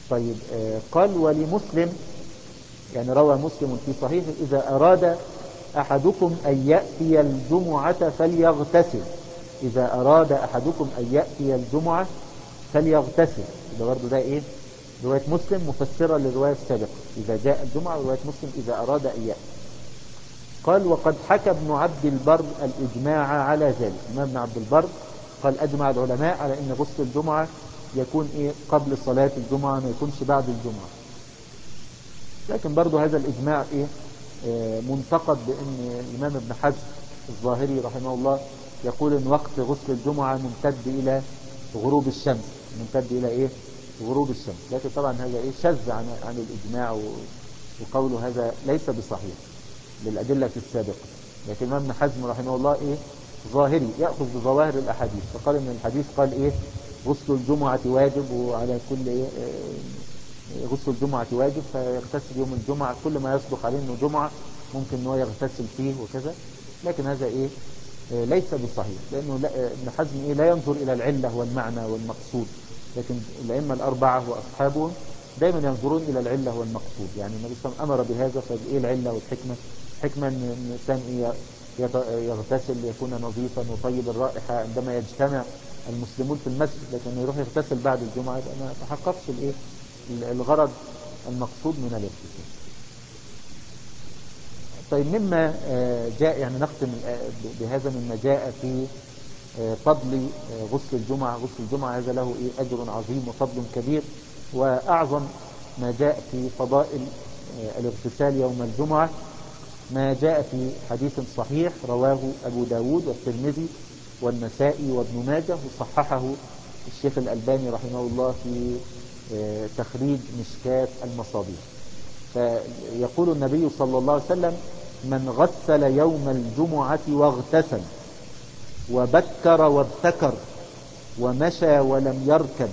طيب قال ولمسلم، يعني روى مسلم في صحيحه: إذا أراد أحدكم أن يأتي الجمعة فليغتسل. إذا أراد أحدكم أن يأتي الجمعة فليغتسل. ده برضه ده إيه؟ رواية مسلم مفسرة للرواية السابقة: إذا جاء الجمعة. ورواية مسلم: إذا أراد أن يأتي. قال وقد حكى ابن عبد البر الإجماع على ذلك. الإمام ابن عبد البر قال أجمع العلماء على أن غسل الجمعة يكون إيه؟ قبل صلاة الجمعة، ما يكونش بعد الجمعة. لكن برضو هذا الإجماع إيه؟ منتقد، بأن الإمام ابن حزم الظاهري رحمه الله يقول أن وقت غسل الجمعة ممتد إلى غروب الشمس. ممتد إلى إيه؟ غروب الشمس. لكن طبعا هذا إيه؟ شذ عن الإجماع، وقوله هذا ليس بصحيح للأدلة السابقة. لكن الإمام ابن حزم رحمه الله إيه؟ ظاهري، يأخذ بظواهر الأحاديث، فقال أن الحديث قال إيه؟ غسل الجمعة واجب، وعلى كل إيه؟ غسل الجمعة واجب، فيغتسل يوم الجمعة، كل ما يصدق عليه انه جمعة ممكن انه يغتسل فيه وكذا. لكن هذا ايه؟ ليس بصحيح، لانه ابن حزم ايه؟ لا ينظر الى العلة والمعنى والمقصود. لكن الائمة الاربعة واصحابهم دايما ينظرون الى العلة والمقصود. يعني النبي صلى الله عليه وسلم امر بهذا، فايه العلة والحكمة؟ الحكمة ان الانسان ايه؟ يغتسل ليكون نظيفا وطيب الرائحة عندما يجتمع المسلمون في المسجد. لكن يروح يغتسل بعد الجمعة يبقى ما تحققش الايه؟ الغرض المقصود من الاغتسال. طيب مما جاء، يعني نختم بهذا، مما جاء في فضل غسل الجمعة. غسل الجمعة هذا له إيه؟ أجر عظيم وفضل كبير. وأعظم ما جاء في فضائل الاغتسال يوم الجمعة ما جاء في حديث صحيح رواه أبو داود والترمذي والنسائي وابن ماجه، وصححه الشيخ الألباني رحمه الله في تخريج مشكاة المصابيح. فيقول النبي صلى الله عليه وسلم: من غسل يوم الجمعة واغتسل وبكر وابتكر ومشى ولم يركب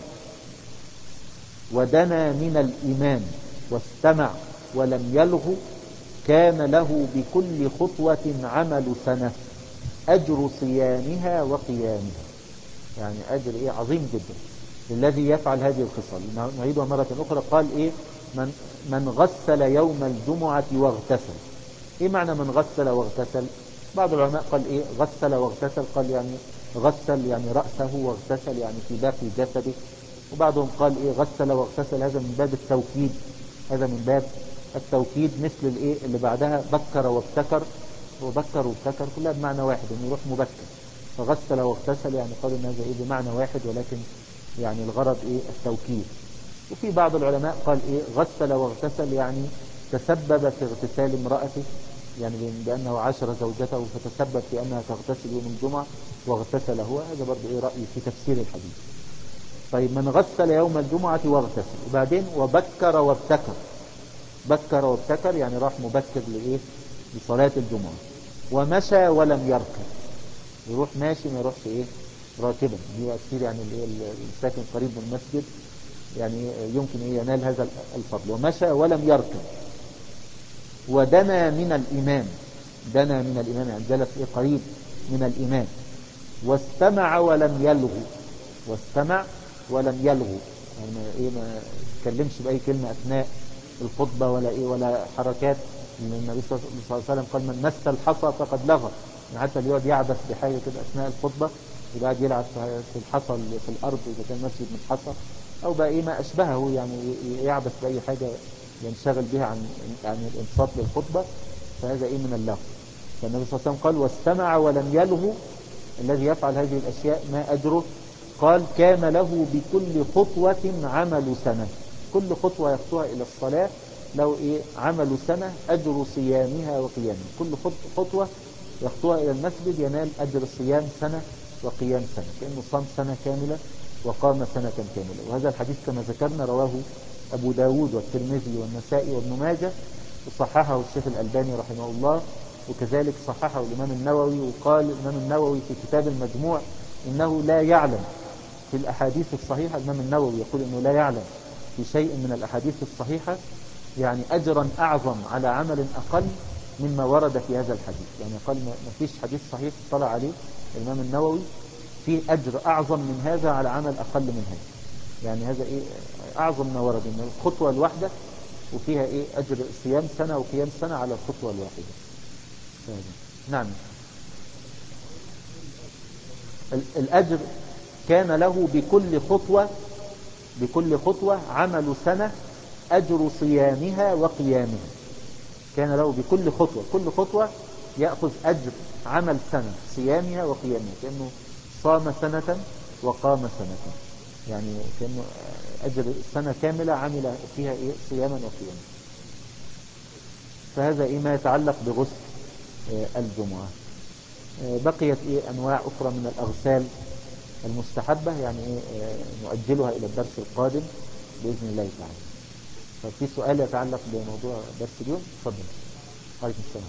ودنا من الإمام واستمع ولم يلغ كان له بكل خطوة عمل سنة أجر صيامها وقيامها. يعني أجر إيه؟ عظيم جدا الذي يفعل هذه الخصال. نعيدها مرة أخرى. قال إيه؟ من غسل يوم الجمعة واغتسل. إيه معنى من غسل واغتسل؟ بعض العلماء قال إيه؟ غسل واغتسل، قال يعني غسل يعني رأسه، واغتسل يعني في باقي جسده. وبعضهم قال إيه؟ غسل واغتسل هذا من باب التوكيد. هذا من باب التوكيد، مثل الإيه اللي بعدها بكر وابتكر. وبكر وابتكر كلها بمعنى واحد، إنه يروح مبكر. فغسل واغتسل يعني قالوا إن هذا إيه؟ بمعنى واحد، ولكن يعني الغرض إيه؟ التوكيد. وفي بعض العلماء قال إيه؟ غسل واغتسل يعني تسبب في اغتسال امرأته، يعني بأنه عاشر زوجته فتسبب في أنها تغتسل يوم الجمعة واغتسل هو. هذا برضه إيه؟ رأي في تفسير الحديث. طيب من غسل يوم الجمعة واغتسل، وبعدين وبكر وابتكر. بكر وابتكر يعني راح مبكر لإيه؟ لصلاة الجمعة. ومشى ولم يركب، يروح ماشي ما يروحش إيه؟ راكبا. دي كتير يعني الساكن قريب من المسجد يعني يمكن إيه؟ ينال هذا الفضل. ومشى ولم يركب. ودنا من الإمام. دنا من الإمام يعني جلس إيه؟ قريب من الإمام. واستمع ولم يلغو. واستمع ولم يلغو يعني ما تكلمش بأي كلمة أثناء الخطبة ولا إيه؟ ولا حركات. النبي صلى الله عليه وسلم قال: من مس الحصى فقد لغى. يعني حتى اللي يقعد يعبث بحاجة كده أثناء الخطبة، يقعد يلعب في الحصى في الأرض إذا كان مسجد من حصى، أو بقى إيه ما أشبهه، يعني يعبث بأي حاجة ينشغل بها عن الانصات للخطبة، فهذا إيه؟ من اللغو. فالنبي صلى الله عليه وسلم قال: واستمع ولم يلغو. الذي يفعل هذه الأشياء ما أجره؟ قال: كان له بكل خطوة عمل سنة. كل خطوة يخطوها إلى الصلاة له إيه؟ عمل سنة، أجر صيامها وقيامها. كل خطوة يخطوها إلى المسجد ينال أجر صيام سنة وقيام سنة، كأنه صام سنة كاملة وقام سنة كاملة. وهذا الحديث كما ذكرنا رواه أبو داود والترمذي والنسائي وابن ماجه، وصححه الشيخ الألباني رحمه الله، وكذلك صححه الإمام النووي. وقال الإمام النووي في كتاب المجموع إنه لا يعلم في الأحاديث الصحيحة. الإمام النووي يقول إنه لا يعلم في شيء من الأحاديث الصحيحة يعني أجرا أعظم على عمل أقل مما ورد في هذا الحديث. يعني قال ما فيش حديث صحيح اطلع عليه الإمام النووي فيه أجر أعظم من هذا على عمل أقل من هذا. يعني هذا إيه أعظم ما ورد، إن الخطوة الواحدة وفيها إيه أجر صيام سنة وقيام سنة على الخطوة الواحدة. نعم. الأجر كان له بكل خطوة عمل سنة أجر صيامها وقيامها. كان له بكل خطوة، كل خطوة يأخذ أجر عمل سنة صيامها وقيامها، كأنه صام سنة وقام سنة، يعني كأنه أجر سنة كاملة عمل فيها إيه صياما وقياما. فهذا إيه ما يتعلق بغسل الجمعة. بقيت إيه أنواع أخرى من الأغسال المستحبة، يعني إيه نؤجلها إلى الدرس القادم بإذن الله تعالى. ففي سؤال يتعلق بموضوع درس اليوم، تفضل. عليكم السلام.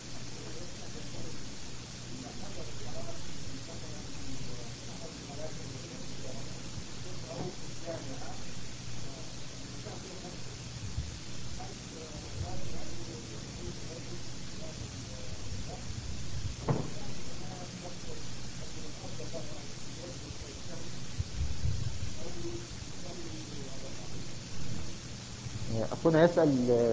أخونا يسأل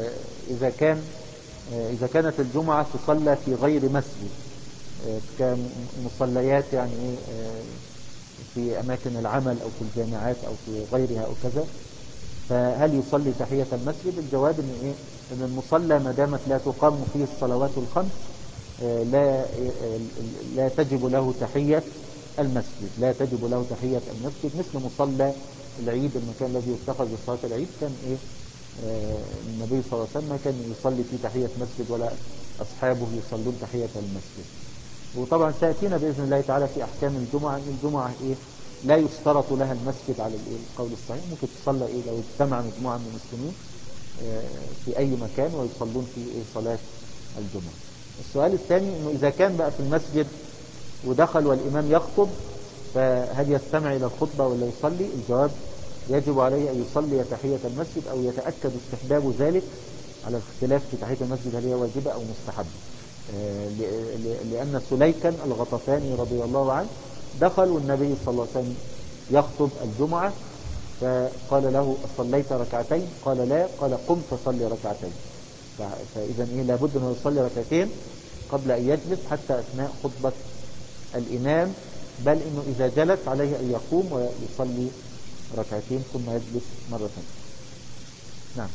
إذا كانت الجمعة تصلى في غير مسجد كمصليات، يعني في أماكن العمل أو في الجامعات أو في غيرها أو كذا، فهل يصلي تحية المسجد؟ الجواب إن المصلى ما دامت لا تقام فيه الصلوات الخمس لا تجب له تحية المسجد، لا تجب له تحية المسجد، مثل مصلى العيد، المكان الذي يتخذ لصلاة العيد كان النبي صلى الله عليه وسلم كان يصلي في تحية مسجد ولا أصحابه يصلون تحية المسجد. وطبعا سيأتينا بإذن الله تعالى في أحكام الجمعة، أن الجمعة لا يشترط لها المسجد على القول الصحيح، ممكن تصلى لو اجتمع مجموعة من المسلمين في أي مكان ويصلون في صلاة الجمعة. السؤال الثاني أنه إذا كان بقى في المسجد ودخل والإمام يخطب، فهل يستمع إلى الخطبة ولا يصلي؟ الجواب يجب عليه أن يصلي تحية المسجد أو يتأكد استحباب ذلك، على الاختلاف في تحية المسجد هل هي واجبة أو مستحبة. لأن سليكا الغطفاني رضي الله عنه دخل والنبي صلى الله عليه وسلم يخطب الجمعة، فقال له أصليت ركعتين؟ قال لا. قال قم فصلي ركعتين. فإذا لابد أنه يصلي ركعتين قبل أن يجلس حتى أثناء خطبة الإمام، بل إنه إذا جلس عليه أن يقوم ويصلي ركعتين ثم يجلس مرة ثانية. نعم.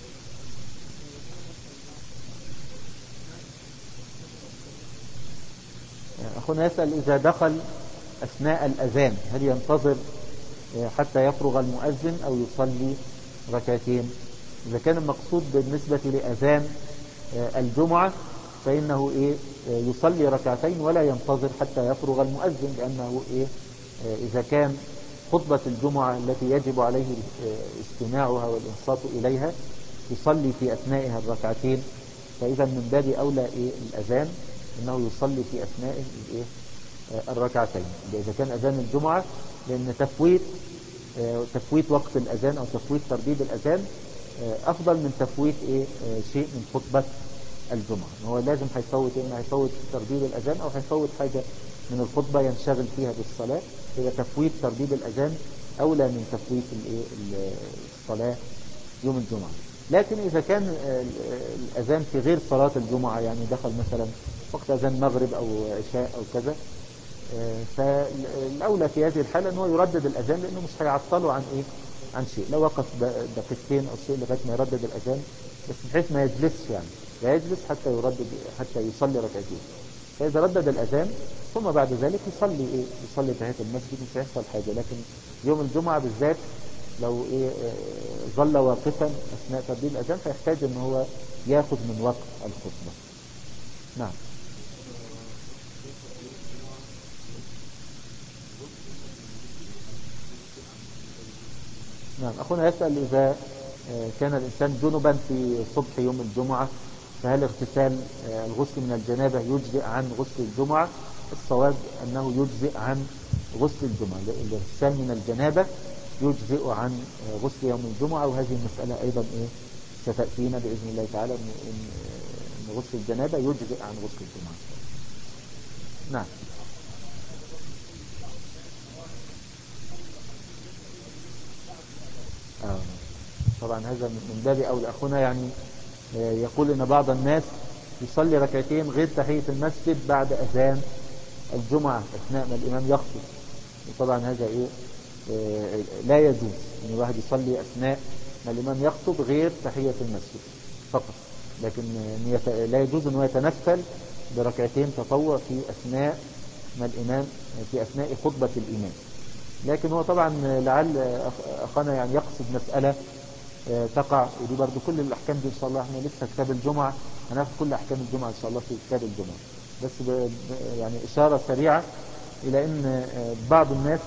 أخونا يسأل إذا دخل أثناء الأذان هل ينتظر حتى يفرغ المؤذن أو يصلي ركعتين؟ إذا كان المقصود بالنسبة لأذان الجمعة فإنه يصلي ركعتين ولا ينتظر حتى يفرغ المؤذن، لأنه إذا كان خطبة الجمعة التي يجب عليه استماعها والإنصات إليها يصلي في أثنائها الركعتين، فإذا من باب أولى الأذان أنه يصلي في أثنائه الركعتين إذا كان أذان الجمعة، لأن تفويت وقت الأذان أو تفويت ترديد الأذان أفضل من تفويت شيء من خطبة الجمعة. هو لازم هيفوت ترديد الأذان أو هيفوت حاجة من الخطبة ينشغل فيها بالصلاة، إذا تفويت ترديد الأذان أولى من تفويت الصلاة يوم الجمعة. لكن إذا كان الأذان في غير صلاة الجمعة، يعني دخل مثلا وقت أذان مغرب أو عشاء أو كذا، فالأولى في هذه الحالة أنه يردد الأذان، لأنه مش هيعطله عن شيء. لو وقف دقيقتين أو شيء لغاية ما يردد الأذان، بس بحيث ما يجلسش، يعني لا يجلس حتى يصلي ركعتين. فإذا ردد الأذان ثم بعد ذلك يصلي تحية المسجد مش هيحصل حاجة. لكن يوم الجمعة بالذات لو ظل واقفا أثناء ترديد الأذان فيحتاج أن هو ياخذ من وقت الخطبة. نعم. نعم. أخونا يسأل إذا كان الإنسان جنبا في صبح يوم الجمعة، فهل اغتسال الغسل من الجنابة يجزئ عن غسل الجمعة؟ الصواب أنه يجزئ عن غسل الجمعة، الاغتسال من الجنابة يجزئ عن غسل يوم الجمعة. وهذه المسألة أيضا ستأتينا بإذن الله تعالى، أن غسل الجنابة يجزئ عن غسل الجمعة. نعم. طبعا هذا من باب أولى. أخونا يعني يقول إن بعض الناس يصلي ركعتين غير تحية المسجد بعد أذان الجمعة أثناء ما الإمام يخطب، وطبعا هذا إيه لا يجوز أن الواحد يصلي أثناء ما الإمام يخطب غير تحية المسجد فقط، لكن لا يجوز أنه يتنفل بركعتين تطوع في أثناء ما الإمام في أثناء خطبة الإمام. لكن هو طبعا لعل أخانا يعني يقصد مسألة تقع، ودي برضو كل الأحكام دي إن شاء الله احنا لسه كتاب الجمعة هناخد كل أحكام الجمعة إن شاء الله في كتاب الجمعة، بس يعني إشارة سريعة إلى أن بعض الناس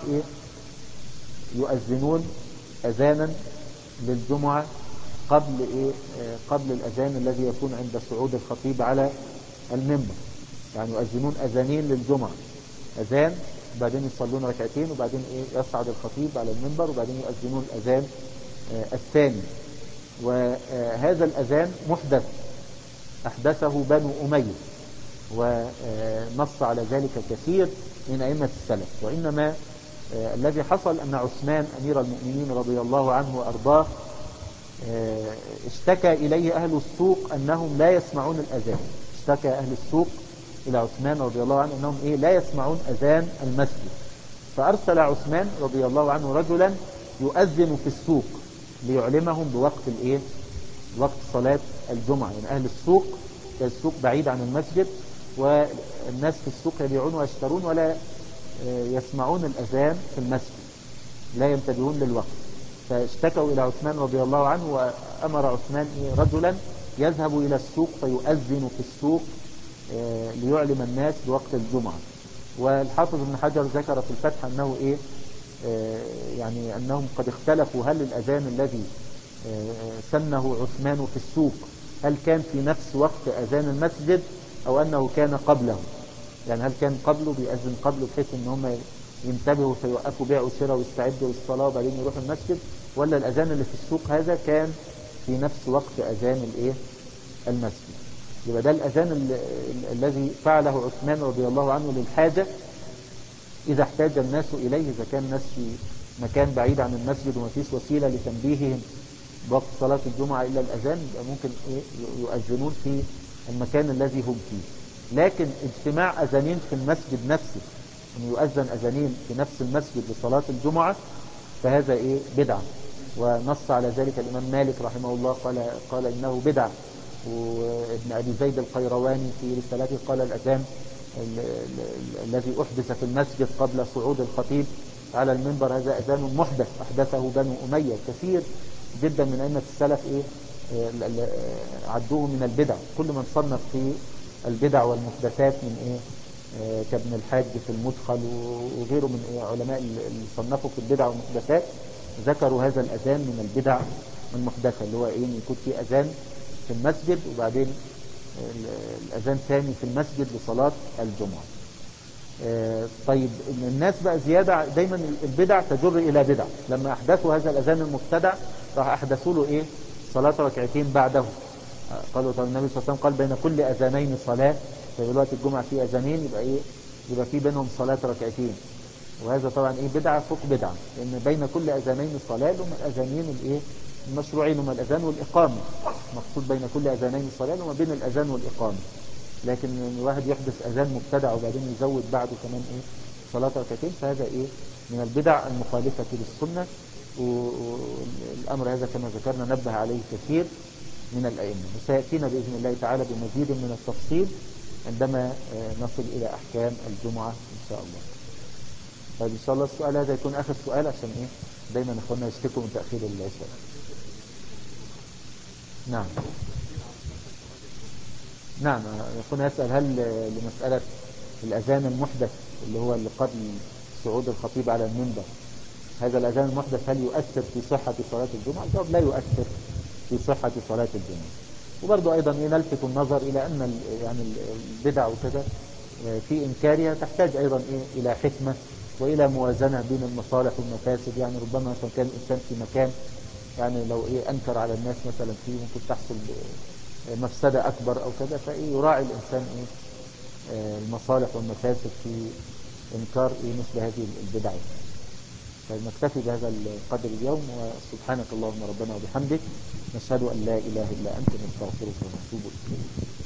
يؤذنون أذانا للجمعة قبل الأذان الذي يكون عند صعود الخطيب على المنبر، يعني يؤذنون أذانين للجمعة، أذان وبعدين يصلون ركعتين وبعدين يصعد الخطيب على المنبر وبعدين يؤذنون الأذان الثاني. وهذا الأذان محدث أحدثه بنو أمية، ونص على ذلك كثير من أئمة السلف. وإنما الذي حصل أن عثمان أمير المؤمنين رضي الله عنه وأرضاه اشتكى إليه أهل السوق أنهم لا يسمعون الأذان، اشتكى أهل السوق إلى عثمان رضي الله عنه أنهم لا يسمعون أذان المسجد، فأرسل عثمان رضي الله عنه رجلا يؤذن في السوق ليعلمهم بوقت وقت صلاة الجمعة. يعني أهل السوق بعيد عن المسجد، والناس في السوق يبيعون ويشترون ولا يسمعون الأذان في المسجد، لا ينتبهون للوقت، فاشتكوا إلى عثمان رضي الله عنه، وأمر عثمان رجلا يذهب إلى السوق فيؤذن في السوق ليعلم الناس بوقت الجمعة. والحافظ ابن حجر ذكر في الفتح أنه يعني أنهم قد اختلفوا هل الأذان الذي سنه عثمان في السوق هل كان في نفس وقت أذان المسجد أو أنه كان قبله، يعني هل كان قبله بيأذن قبله بحيث أن هم ينتبهوا فيوقفوا بيع وشراء ويستعدوا للصلاة وبعدين يروحوا المسجد، ولا الأذان اللي في السوق هذا كان في نفس وقت أذان المسجد. يبقى ده الأذان الذي فعله عثمان رضي الله عنه للحاجة، إذا احتاج الناس إليه، إذا كان الناس في مكان بعيد عن المسجد وما فيش وسيلة لتنبيههم بوقت صلاة الجمعة إلا الأذان، ممكن يؤذنون في المكان الذي هم فيه. لكن اجتماع أذانين في المسجد نفسه، أن يؤذن أذانين في نفس المسجد لصلاة الجمعة، فهذا بدعة، ونص على ذلك الإمام مالك رحمه الله قال إنه بدعة، وابن أبي زيد القيرواني في رسالته قال الأذان الذي أحدث في المسجد قبل صعود الخطيب على المنبر هذا أذان محدث أحدثه بنو أمية. كثير جدا من أئمة السلف عدوه من البدع. كل من صنف في البدع والمحدثات من كابن الحاج في المدخل وغيره من علماء اللي صنفوا في البدع والمحدثات ذكروا هذا الأذان من البدع المحدثة، اللي هو يكون في أذان في المسجد وبعدين الأذان ثاني في المسجد لصلاة الجمعة. طيب الناس بقى زيادة، دايما البدع تجر إلى بدع. لما أحدثوا هذا الأذان المبتدع راح أحدثوا له صلاة ركعتين بعده. قالوا طب النبي صلى الله عليه وسلم قال بين كل أذانين صلاة، فدلوقتي الجمعة في أذانين يبقى في بينهم صلاة ركعتين، وهذا طبعا بدعة فوق بدعة، لأن بين كل أذانين صلاة هم الأذانين المشروعين، هم الأذان والإقامة. مقصود بين كل أذانين صلاة وما بين الأذان والإقامة، لكن الواحد يحدث أذان مبتدع وبعدين يزود بعده كمان صلاة ركعتين، فهذا من البدع المخالفة للسنة. والأمر هذا كما ذكرنا نبه عليه كثير من الأئمة، وسيأتينا بإذن الله تعالى بمزيد من التفصيل عندما نصل إلى أحكام الجمعة إن شاء الله. طيب إن شاء الله السؤال هذا يكون آخر سؤال، عشان دايما أخونا يشتكوا من تأخير العشاء. نعم أخونا يسأل هل لمسألة الأذان المحدث اللي هو اللي قبل صعود الخطيب على المنبر، هذا الأذان المحدث هل يؤثر في صحة صلاة الجمعة؟ الجواب لا يؤثر في صحة صلاة الجمعة. وبرضو أيضا نلفت النظر إلى أن يعني البدع وكذا في إنكارها تحتاج أيضا إلى حكمة وإلى موازنة بين المصالح والمفاسد. يعني ربما كان الإنسان في مكان يعني لو أنكر على الناس مثلا فيه ممكن تحصل مفسدة أكبر أو كذا، فيراعي الإنسان المصالح والمفاسد في إنكار مثل هذه البدع. طيب نكتفي بهذا القدر اليوم، وسبحانك اللهم ربنا وبحمدك، نشهد أن لا إله إلا أنت، نستغفرك ونتوب إليك.